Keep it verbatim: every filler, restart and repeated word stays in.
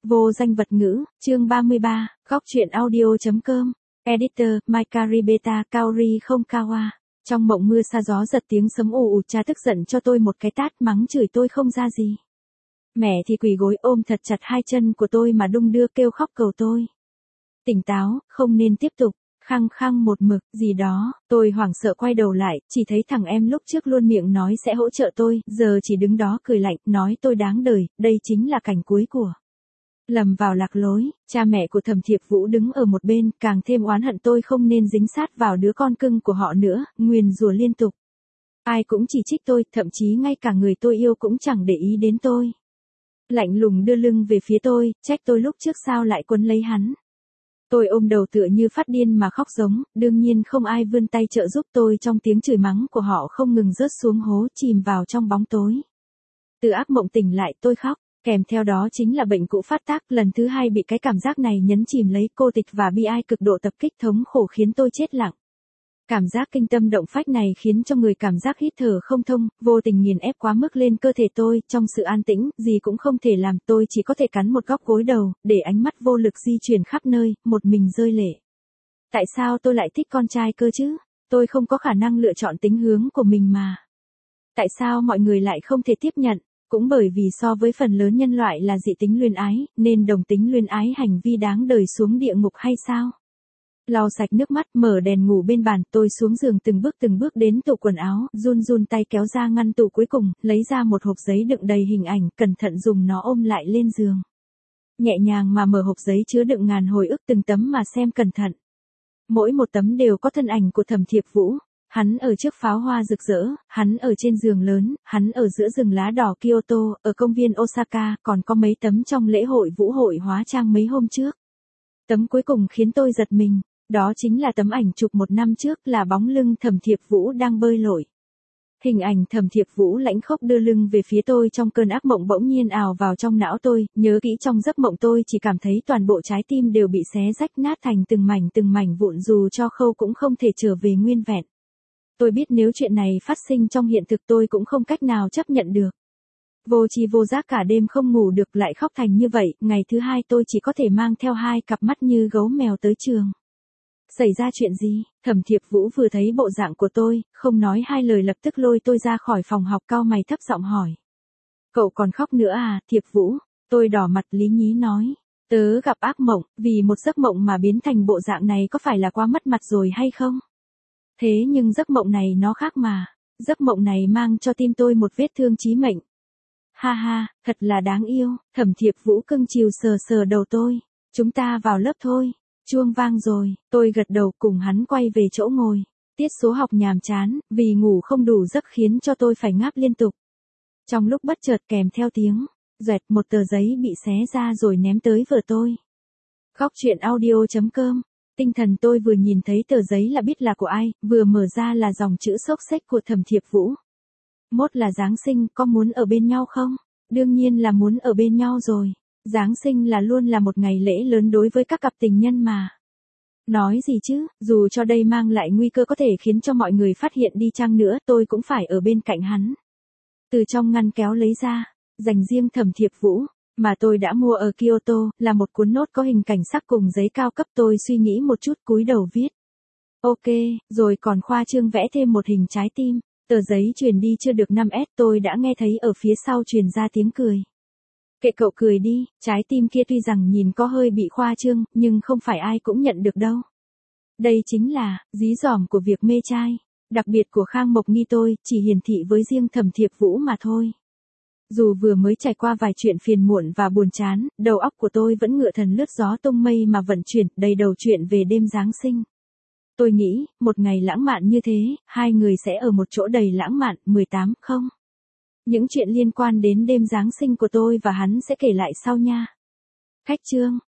Vô danh vật ngữ, chương ba mươi ba, góc truyện audio.com, editor, Maikari Kaori không Kawa. Trong mộng mưa sa gió giật tiếng sấm ù ù, cha tức giận cho tôi một cái tát mắng chửi tôi không ra gì. Mẹ thì quỳ gối ôm thật chặt hai chân của tôi mà đung đưa kêu khóc cầu tôi. Tỉnh táo, không nên tiếp tục, khăng khăng một mực, gì đó, tôi hoảng sợ quay đầu lại, chỉ thấy thằng em lúc trước luôn miệng nói sẽ hỗ trợ tôi, giờ chỉ đứng đó cười lạnh, nói tôi đáng đời, đây chính là cảnh cuối của. Lầm vào lạc lối, cha mẹ của Thẩm Thiệp Vũ đứng ở một bên, càng thêm oán hận tôi không nên dính sát vào đứa con cưng của họ nữa, nguyền rủa liên tục. Ai cũng chỉ trích tôi, thậm chí ngay cả người tôi yêu cũng chẳng để ý đến tôi. Lạnh lùng đưa lưng về phía tôi, trách tôi lúc trước sao lại quấn lấy hắn. Tôi ôm đầu tựa như phát điên mà khóc giống, đương nhiên không ai vươn tay trợ giúp tôi, trong tiếng chửi mắng của họ không ngừng rớt xuống hố, chìm vào trong bóng tối. Từ ác mộng tỉnh lại tôi khóc, kèm theo đó chính là bệnh cũ phát tác, lần thứ hai bị cái cảm giác này nhấn chìm lấy, cô tịch và bi ai cực độ tập kích thống khổ khiến tôi chết lặng. Cảm giác kinh tâm động phách này khiến cho người cảm giác hít thở không thông, vô tình nghiền ép quá mức lên cơ thể tôi, trong sự an tĩnh, gì cũng không thể làm, tôi chỉ có thể cắn một góc gối đầu, để ánh mắt vô lực di chuyển khắp nơi, một mình rơi lệ. Tại sao tôi lại thích con trai cơ chứ? Tôi không có khả năng lựa chọn tính hướng của mình mà. Tại sao mọi người lại không thể tiếp nhận? Cũng bởi vì so với phần lớn nhân loại là dị tính luyến ái, nên đồng tính luyến ái hành vi đáng đời xuống địa ngục hay sao? Lau sạch nước mắt, mở đèn ngủ bên bàn, tôi xuống giường từng bước từng bước đến tủ quần áo, run run tay kéo ra ngăn tủ cuối cùng, lấy ra một hộp giấy đựng đầy hình ảnh, cẩn thận dùng nó ôm lại lên giường. Nhẹ nhàng mà mở hộp giấy chứa đựng ngàn hồi ức từng tấm mà xem cẩn thận. Mỗi một tấm đều có thân ảnh của Thẩm Thiệp Vũ. Hắn ở trước pháo hoa rực rỡ, hắn ở trên giường lớn, hắn ở giữa rừng lá đỏ Kyoto, ở công viên Osaka, còn có mấy tấm trong lễ hội vũ hội hóa trang mấy hôm trước. Tấm cuối cùng khiến tôi giật mình, đó chính là tấm ảnh chụp một năm trước, là bóng lưng Thẩm Thiệp Vũ đang bơi lội. Hình ảnh Thẩm Thiệp Vũ lãnh khốc đưa lưng về phía tôi trong cơn ác mộng bỗng nhiên ào vào trong não tôi, nhớ kỹ trong giấc mộng tôi chỉ cảm thấy toàn bộ trái tim đều bị xé rách nát thành từng mảnh từng mảnh vụn, dù cho khâu cũng không thể trở về nguyên vẹn. Tôi biết nếu chuyện này phát sinh trong hiện thực tôi cũng không cách nào chấp nhận được. Vô tri vô giác cả đêm không ngủ được, lại khóc thành như vậy, ngày thứ hai tôi chỉ có thể mang theo hai cặp mắt như gấu mèo tới trường. Xảy ra chuyện gì? Thẩm Thiệp Vũ vừa thấy bộ dạng của tôi, không nói hai lời lập tức lôi tôi ra khỏi phòng học, cau mày thấp giọng hỏi. Cậu còn khóc nữa à, Thiệp Vũ? Tôi đỏ mặt lý nhí nói. Tớ gặp ác mộng, vì một giấc mộng mà biến thành bộ dạng này có phải là quá mất mặt rồi hay không? Thế nhưng giấc mộng này nó khác mà. Giấc mộng này mang cho tim tôi một vết thương chí mệnh. Ha ha, thật là đáng yêu. Thẩm Thiệp Vũ cưng chiều sờ sờ đầu tôi. Chúng ta vào lớp thôi. Chuông vang rồi, tôi gật đầu cùng hắn quay về chỗ ngồi. Tiết số học nhàm chán, vì ngủ không đủ giấc khiến cho tôi phải ngáp liên tục. Trong lúc bất chợt kèm theo tiếng, doẹt, một tờ giấy bị xé ra rồi ném tới vợ tôi. Góc truyện audio.com. Tinh thần tôi vừa nhìn thấy tờ giấy là biết là của ai, vừa mở ra là dòng chữ xốc xếch của Thẩm Thiệp Vũ. Mốt là Giáng sinh, có muốn ở bên nhau không? Đương nhiên là muốn ở bên nhau rồi. Giáng sinh là luôn là một ngày lễ lớn đối với các cặp tình nhân mà. Nói gì chứ, dù cho đây mang lại nguy cơ có thể khiến cho mọi người phát hiện đi chăng nữa, tôi cũng phải ở bên cạnh hắn. Từ trong ngăn kéo lấy ra, dành riêng Thẩm Thiệp Vũ, mà tôi đã mua ở Kyoto, là một cuốn nốt có hình cảnh sắc cùng giấy cao cấp. Tôi suy nghĩ một chút cúi đầu viết. Ok, rồi còn khoa trương vẽ thêm một hình trái tim. Tờ giấy truyền đi chưa được năm S tôi đã nghe thấy ở phía sau truyền ra tiếng cười. Kệ cậu cười đi, trái tim kia tuy rằng nhìn có hơi bị khoa trương, nhưng không phải ai cũng nhận được đâu. Đây chính là, dí dỏm của việc mê trai, đặc biệt của Khang Mộc Nghi, tôi chỉ hiển thị với riêng Thẩm Thiệp Vũ mà thôi. Dù vừa mới trải qua vài chuyện phiền muộn và buồn chán, đầu óc của tôi vẫn ngựa thần lướt gió tung mây mà vận chuyển, đầy đầu chuyện về đêm Giáng sinh. Tôi nghĩ, một ngày lãng mạn như thế, hai người sẽ ở một chỗ đầy lãng mạn, mười tám không? Những chuyện liên quan đến đêm Giáng sinh của tôi và hắn sẽ kể lại sau nha. Khách chương.